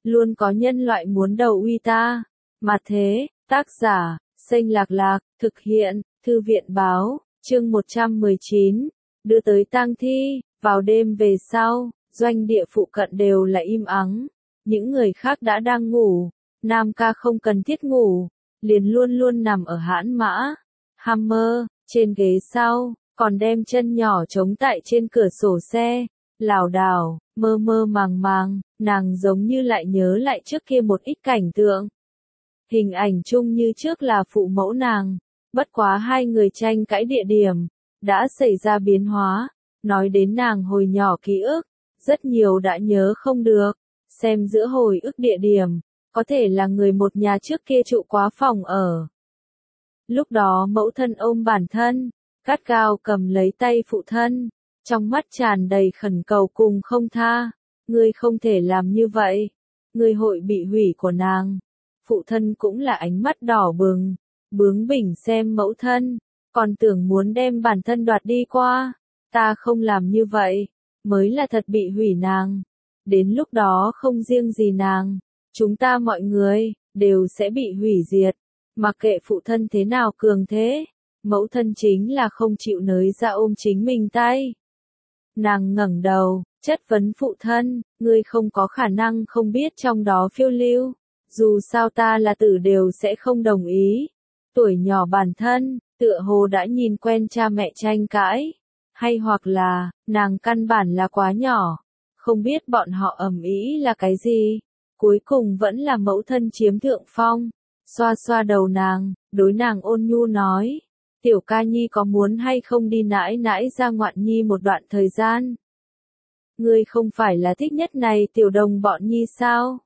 luôn có nhân loại muốn đầu uy ta. Mà thế, tác giả, Xanh Lạc Lạc, thực hiện, Thư viện báo, chương 119, đưa tới tang thi. Vào đêm về sau, doanh địa phụ cận đều là im ắng. Những người khác đã đang ngủ, Nam ca không cần thiết ngủ, liền luôn luôn nằm ở hãn mã, Hammer, trên ghế sau, còn đem chân nhỏ chống tại trên cửa sổ xe, lảo đảo, mơ mơ màng màng, nàng giống như lại nhớ lại trước kia một ít cảnh tượng. Hình ảnh chung như trước là phụ mẫu nàng, bất quá hai người tranh cãi địa điểm, đã xảy ra biến hóa, nói đến nàng hồi nhỏ ký ức, rất nhiều đã nhớ không được, xem giữa hồi ức địa điểm, có thể là người một nhà trước kia trụ quá phòng ở. Lúc đó mẫu thân ôm bản thân, gắt gao cầm lấy tay phụ thân, trong mắt tràn đầy khẩn cầu cùng không tha, ngươi không thể làm như vậy, ngươi hội bị hủy của nàng. Phụ thân cũng là ánh mắt đỏ bừng, bướng bỉnh xem mẫu thân, còn tưởng muốn đem bản thân đoạt đi qua, ta không làm như vậy, mới là thật bị hủy nàng. Đến lúc đó không riêng gì nàng, chúng ta mọi người, đều sẽ bị hủy diệt, mặc kệ phụ thân thế nào cường thế, mẫu thân chính là không chịu nới ra ôm chính mình tay. Nàng ngẩng đầu, chất vấn phụ thân, ngươi không có khả năng không biết trong đó phiêu lưu, dù sao ta là tử đều sẽ không đồng ý. Tuổi nhỏ bản thân, tựa hồ đã nhìn quen cha mẹ tranh cãi, hay hoặc là, nàng căn bản là quá nhỏ, không biết bọn họ ầm ĩ là cái gì, cuối cùng vẫn là mẫu thân chiếm thượng phong, xoa xoa đầu nàng, đối nàng ôn nhu nói, tiểu ca nhi có muốn hay không đi nãi nãi ra ngoạn nhi một đoạn thời gian? Ngươi không phải là thích nhất này tiểu đồng bọn nhi sao?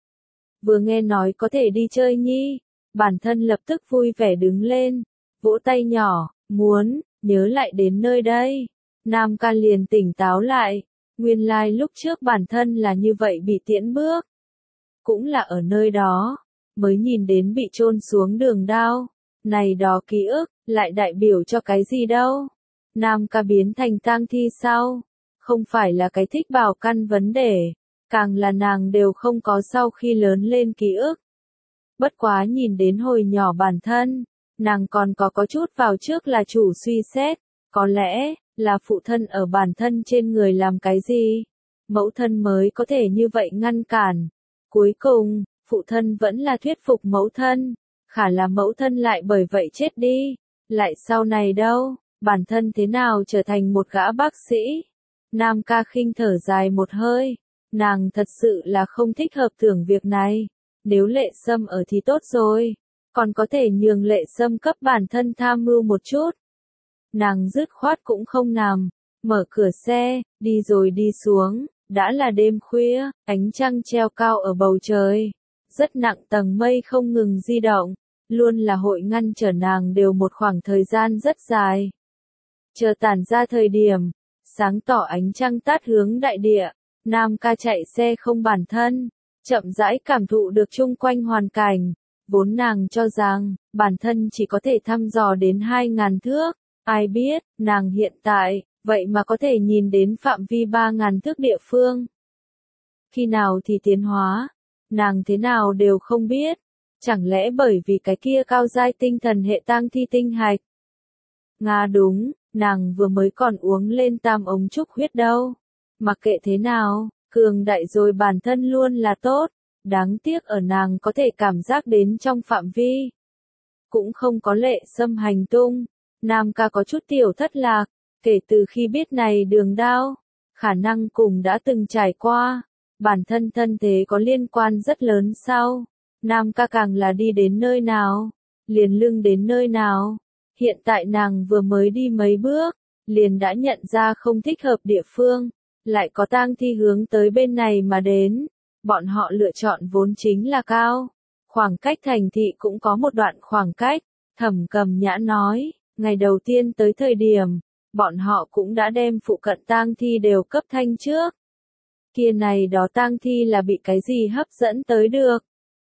Vừa nghe nói có thể đi chơi nhi, bản thân lập tức vui vẻ đứng lên, vỗ tay nhỏ, muốn, nhớ lại đến nơi đây. Nam ca liền tỉnh táo lại, nguyên lai lúc trước bản thân là như vậy bị tiễn bước. Cũng là ở nơi đó, mới nhìn đến bị chôn xuống đường đao. Này đó ký ức, lại đại biểu cho cái gì đâu? Nam ca biến thành tang thi sao? Không phải là cái thích bảo căn vấn đề, càng là nàng đều không có sau khi lớn lên ký ức. Bất quá nhìn đến hồi nhỏ bản thân, nàng còn có chút vào trước là chủ suy xét, có lẽ là phụ thân ở bản thân trên người làm cái gì, mẫu thân mới có thể như vậy ngăn cản. Cuối cùng, phụ thân vẫn là thuyết phục mẫu thân, khả là mẫu thân lại bởi vậy chết đi, lại sau này đâu, bản thân thế nào trở thành một gã bác sĩ. Nam ca khinh thở dài một hơi, nàng thật sự là không thích hợp tưởng việc này, nếu Lệ Sâm ở thì tốt rồi, còn có thể nhường Lệ Sâm cấp bản thân tham mưu một chút. Nàng dứt khoát cũng không nằm, mở cửa xe, đi rồi đi xuống, đã là đêm khuya, ánh trăng treo cao ở bầu trời, rất nặng tầng mây không ngừng di động, luôn là hội ngăn trở nàng đều một khoảng thời gian rất dài. Chờ tản ra thời điểm, sáng tỏ ánh trăng tát hướng đại địa, Nam ca chạy xe không bản thân, chậm rãi cảm thụ được chung quanh hoàn cảnh, vốn nàng cho rằng, bản thân chỉ có thể thăm dò đến 2.000 thước, ai biết, nàng hiện tại, vậy mà có thể nhìn đến phạm vi 3.000 thước địa phương. Khi nào thì tiến hóa, nàng thế nào đều không biết, chẳng lẽ bởi vì cái kia cao giai tinh thần hệ tang thi tinh hạch. Nga đúng, nàng vừa mới còn uống lên tam ống trúc huyết đâu. Mặc kệ thế nào, cường đại rồi bản thân luôn là tốt, đáng tiếc ở nàng có thể cảm giác đến trong phạm vi. Cũng không có Lệ Sâm hành tung, Nam ca có chút tiểu thất lạc, kể từ khi biết này đường đao, khả năng cùng đã từng trải qua, bản thân thân thế có liên quan rất lớn sau. Nam ca càng là đi đến nơi nào, liền lưng đến nơi nào. Hiện tại nàng vừa mới đi mấy bước, liền đã nhận ra không thích hợp địa phương, lại có tang thi hướng tới bên này mà đến. Bọn họ lựa chọn vốn chính là cao, khoảng cách thành thị cũng có một đoạn khoảng cách. Thẩm Cầm Nhã nói, ngày đầu tiên tới thời điểm, bọn họ cũng đã đem phụ cận tang thi đều cấp thanh trước. Kia này đó tang thi là bị cái gì hấp dẫn tới được?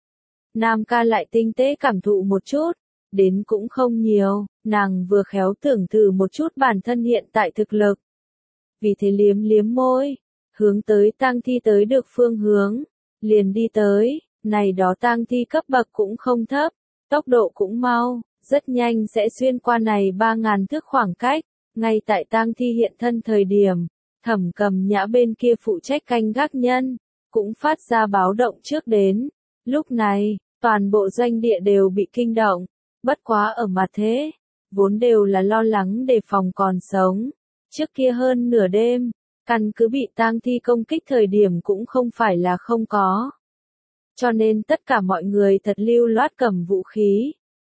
Nam ca lại tinh tế cảm thụ một chút, đến cũng không nhiều, nàng vừa khéo tưởng thử một chút bản thân hiện tại thực lực. Vì thế liếm liếm môi, hướng tới tang thi tới được phương hướng, liền đi tới, này đó tang thi cấp bậc cũng không thấp, tốc độ cũng mau, rất nhanh sẽ xuyên qua này 3.000 thước khoảng cách, ngay tại tang thi hiện thân thời điểm, Thẩm Cầm Nhã bên kia phụ trách canh gác nhân, cũng phát ra báo động trước đến, lúc này, toàn bộ doanh địa đều bị kinh động, bất quá ở mặt thế, vốn đều là lo lắng đề phòng còn sống, trước kia hơn nửa đêm, căn cứ bị tang thi công kích thời điểm cũng không phải là không có. Cho nên tất cả mọi người thật lưu loát cầm vũ khí.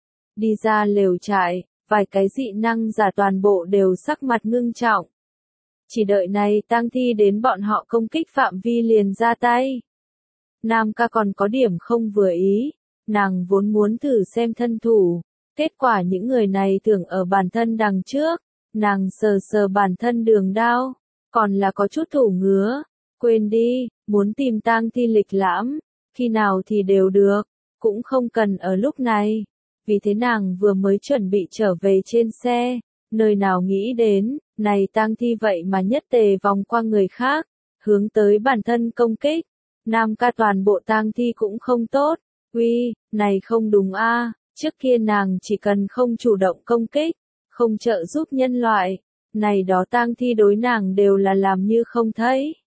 Đi ra lều trại, vài cái dị năng giả toàn bộ đều sắc mặt ngưng trọng. Chỉ đợi này tang thi đến bọn họ công kích phạm vi liền ra tay. Nam ca còn có điểm không vừa ý, nàng vốn muốn thử xem thân thủ, kết quả những người này tưởng ở bản thân đằng trước, nàng sờ sờ bản thân đường đao, còn là có chút thủ ngứa, quên đi, muốn tìm tang thi lịch lãm, khi nào thì đều được, cũng không cần ở lúc này, vì thế nàng vừa mới chuẩn bị trở về trên xe, nơi nào nghĩ đến, này tang thi vậy mà nhất tề vòng qua người khác, hướng tới bản thân công kích. Nam ca toàn bộ tang thi cũng không tốt, uy, này không đúng a, trước kia nàng chỉ cần không chủ động công kích, không trợ giúp nhân loại, này đó tang thi đối nàng đều là làm như không thấy.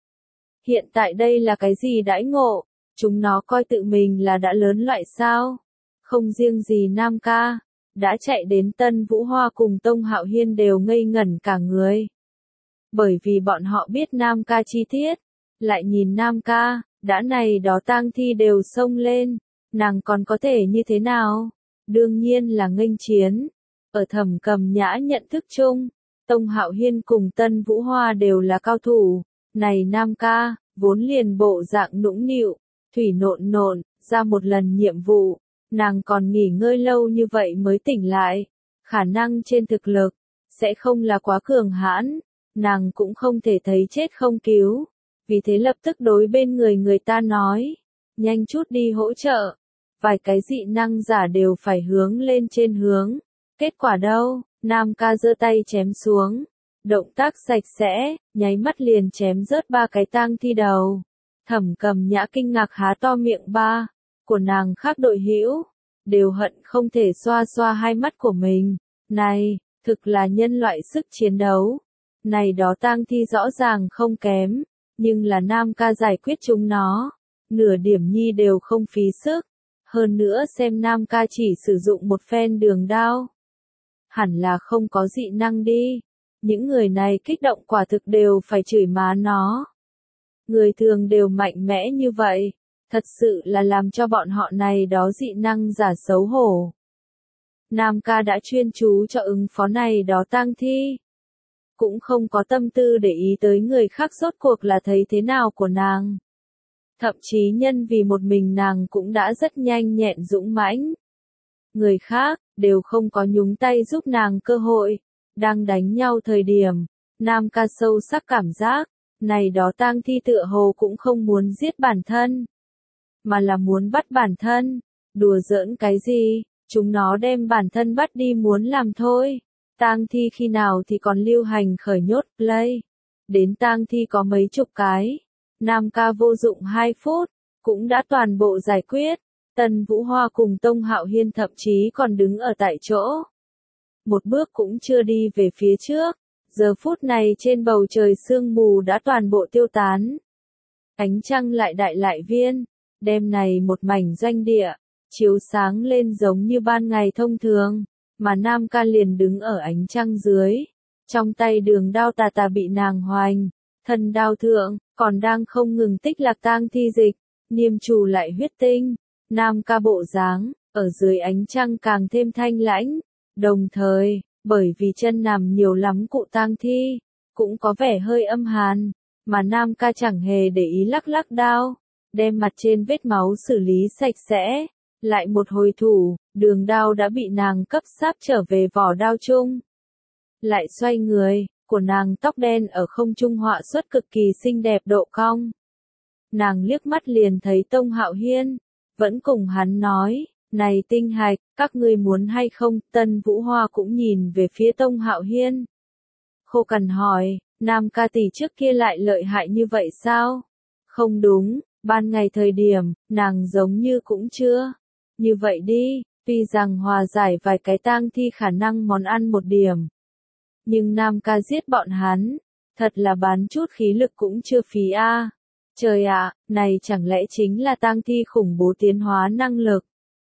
Hiện tại đây là cái gì đãi ngộ, chúng nó coi tự mình là đã lớn loại sao, không riêng gì Nam ca, đã chạy đến Tân Vũ Hoa cùng Tông Hạo Hiên đều ngây ngẩn cả người. Bởi vì bọn họ biết Nam ca chi tiết, lại nhìn Nam ca, đã này đó tang thi đều xông lên, nàng còn có thể như thế nào? Đương nhiên là nghênh chiến. Ở Thẩm Cầm Nhã nhận thức chung, Tông Hạo Hiên cùng Tân Vũ Hoa đều là cao thủ, này Nam ca, vốn liền bộ dạng nũng nịu, thủy nộn nộn, ra một lần nhiệm vụ, nàng còn nghỉ ngơi lâu như vậy mới tỉnh lại, khả năng trên thực lực, sẽ không là quá cường hãn, nàng cũng không thể thấy chết không cứu. Vì thế lập tức đối bên người ta nói, nhanh chút đi hỗ trợ, vài cái dị năng giả đều phải hướng lên trên hướng. Kết quả đâu, Nam ca giơ tay chém xuống, động tác sạch sẽ, nháy mắt liền chém rớt 3 cái tang thi đầu. Thẩm Cầm Nhã kinh ngạc há to miệng, ba của nàng khác đội hữu đều hận không thể xoa xoa hai mắt của mình. Này, thực là nhân loại sức chiến đấu. Này đó tang thi rõ ràng không kém, nhưng là Nam ca giải quyết chúng nó, nửa điểm nhi đều không phí sức. Hơn nữa xem Nam ca chỉ sử dụng một phen đường đao, hẳn là không có dị năng đi. Những người này kích động quả thực đều phải chửi má nó. Người thường đều mạnh mẽ như vậy, thật sự là làm cho bọn họ này đó dị năng giả xấu hổ. Nam ca đã chuyên chú cho ứng phó này đó tang thi, cũng không có tâm tư để ý tới người khác rốt cuộc là thấy thế nào của nàng. Thậm chí nhân vì một mình nàng cũng đã rất nhanh nhẹn dũng mãnh. Người khác, đều không có nhúng tay giúp nàng cơ hội. Đang đánh nhau thời điểm, Nam ca sâu sắc cảm giác, này đó tang thi tựa hồ cũng không muốn giết bản thân, mà là muốn bắt bản thân. Đùa giỡn cái gì, chúng nó đem bản thân bắt đi muốn làm thôi. Tang thi khi nào thì còn lưu hành khởi nhốt play. Đến tang thi có mấy chục cái. Nam ca vô dụng 2 phút, cũng đã toàn bộ giải quyết. Tân Vũ Hoa cùng Tông Hạo Hiên thậm chí còn đứng ở tại chỗ. Một bước cũng chưa đi về phía trước. Giờ phút này trên bầu trời sương mù đã toàn bộ tiêu tán. Ánh trăng lại đại lại viên, đêm này một mảnh doanh địa, chiếu sáng lên giống như ban ngày thông thường, mà Nam ca liền đứng ở ánh trăng dưới. Trong tay đường đao tà tà bị nàng hoành, thân đao thượng, còn đang không ngừng tích lạc tang thi dịch, niêm trù lại huyết tinh. Nam ca bộ dáng, ở dưới ánh trăng càng thêm thanh lãnh, đồng thời, bởi vì chân nằm nhiều lắm cụ tang thi, cũng có vẻ hơi âm hàn, mà Nam ca chẳng hề để ý lắc lắc đao, đem mặt trên vết máu xử lý sạch sẽ, lại một hồi thủ, đường đao đã bị nàng cấp sáp trở về vỏ đao chung. Lại xoay người, của nàng tóc đen ở không trung họa xuất cực kỳ xinh đẹp độ cong. Nàng liếc mắt liền thấy Tông Hạo Hiên, vẫn cùng hắn nói, này tinh hạch, các ngươi muốn hay không? Tân Vũ Hoa cũng nhìn về phía Tông Hạo Hiên. Khô cằn hỏi, Nam ca tỷ trước kia lại lợi hại như vậy sao? Không đúng, Ban ngày thời điểm, nàng giống như cũng chưa. Như vậy đi, tuy rằng hòa giải vài cái tang thi khả năng món ăn một điểm. Nhưng Nam ca giết bọn hắn, thật là bán chút khí lực cũng chưa phí a. Trời ạ, này chẳng lẽ chính là tang thi khủng bố tiến hóa năng lực.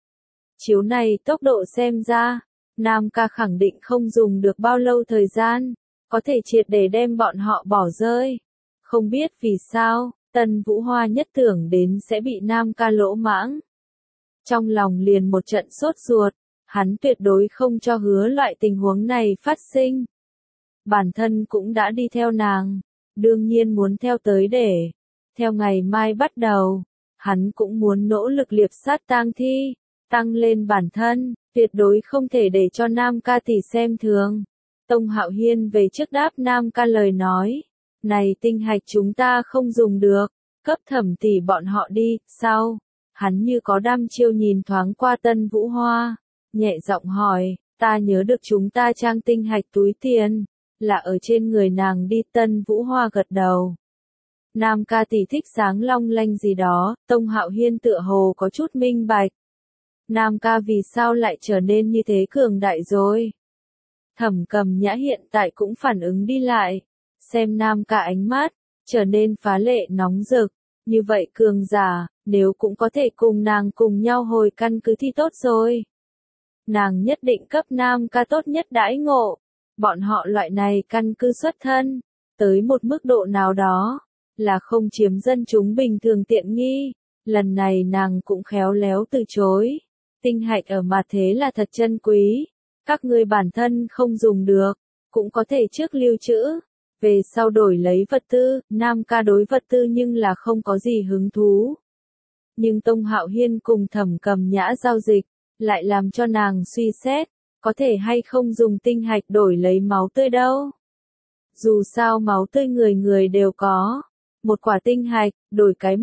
Chiếu này tốc độ xem ra, Nam ca khẳng định không dùng được bao lâu thời gian, có thể triệt để đem bọn họ bỏ rơi. Không biết vì sao, Tân Vũ Hoa nhất tưởng đến sẽ bị Nam ca lỗ mãng. Trong lòng liền một trận sốt ruột, hắn tuyệt đối không cho hứa loại tình huống này phát sinh. Bản thân cũng đã đi theo nàng, đương nhiên muốn theo tới để. Theo ngày mai bắt đầu, hắn cũng muốn nỗ lực liệp sát tang thi, tăng lên bản thân, tuyệt đối không thể để cho Nam ca tỷ xem thường. Tông Hạo Hiên về trước đáp Nam ca lời nói, này tinh hạch chúng ta không dùng được, cấp Thẩm tỷ bọn họ đi, sao? Hắn như có đăm chiêu nhìn thoáng qua Tân Vũ Hoa, nhẹ giọng hỏi, ta nhớ được chúng ta trang tinh hạch túi tiền, là ở trên người nàng đi. Tân Vũ Hoa gật đầu. Nam ca tỷ thích sáng long lanh gì đó, Tông Hạo Hiên tựa hồ có chút minh bạch. Nam ca vì sao lại trở nên như thế cường đại rồi? Thẩm Cầm Nhã hiện tại cũng phản ứng đi lại, xem Nam ca ánh mắt, trở nên phá lệ nóng rực, như vậy cường giả, nếu cũng có thể cùng nàng cùng nhau hồi căn cứ thì tốt rồi. Nàng nhất định cấp Nam ca tốt nhất đãi ngộ, bọn họ loại này căn cứ xuất thân, tới một mức độ nào đó, là không chiếm dân chúng bình thường tiện nghi, lần này nàng cũng khéo léo từ chối. Tinh hạch ở mặt thế là thật chân quý, các ngươi bản thân không dùng được, cũng có thể trước lưu trữ, về sau đổi lấy vật tư. Nam ca đối vật tư nhưng là không có gì hứng thú. Nhưng Tông Hạo Hiên cùng Thẩm Cầm Nhã giao dịch, lại làm cho nàng suy xét, có thể hay không dùng tinh hạch đổi lấy máu tươi đâu. Dù sao máu tươi người người đều có, một quả tinh hạch, đổi cái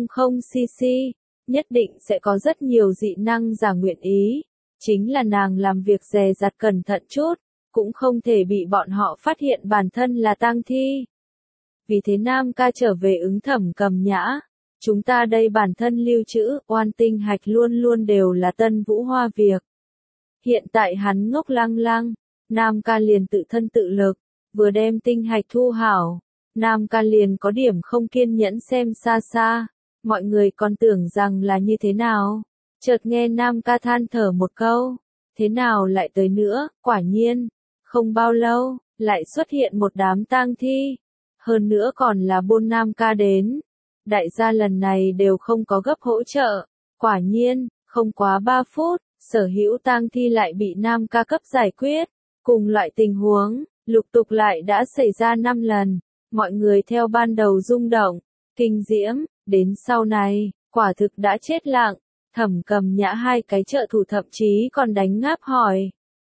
100cc, nhất định sẽ có rất nhiều dị năng giả nguyện ý. Chính là nàng làm việc dè dặt cẩn thận chút, cũng không thể bị bọn họ phát hiện bản thân là tang thi. Vì thế Nam ca trở về ứng Thẩm Cầm Nhã. Chúng ta đây bản thân lưu trữ, oan tinh hạch luôn luôn đều là Tân Vũ Hoa việc. Hiện tại hắn ngốc lăng lăng, Nam ca liền tự thân tự lực, vừa đem tinh hạch thu hảo. Nam ca liền có điểm không kiên nhẫn xem xa xa, mọi người còn tưởng rằng là như thế nào. Chợt nghe Nam ca than thở một câu, thế nào lại tới nữa, quả nhiên, không bao lâu, lại xuất hiện một đám tang thi, hơn nữa còn là buôn Nam ca đến. Đại gia lần này đều không có gấp hỗ trợ, quả nhiên, không quá 3 phút, sở hữu tang thi lại bị Nam ca cấp giải quyết, cùng loại tình huống, lục tục lại đã xảy ra 5 lần, mọi người theo ban đầu rung động, kinh diễm, đến sau này, quả thực đã chết lặng. Thẩm Cầm Nhã hai cái trợ thủ thậm chí còn đánh ngáp hỏi.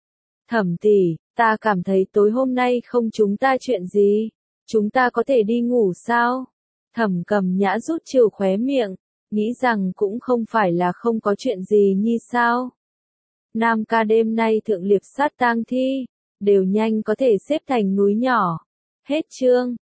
Thẩm tỷ, ta cảm thấy tối hôm nay không chúng ta chuyện gì, chúng ta có thể đi ngủ sao? Thẩm Cầm Nhã rút trừ khóe miệng, nghĩ rằng cũng không phải là không có chuyện gì như sao. Nam ca đêm nay thượng liệp sát tang thi, đều nhanh có thể xếp thành núi nhỏ. Hết chương.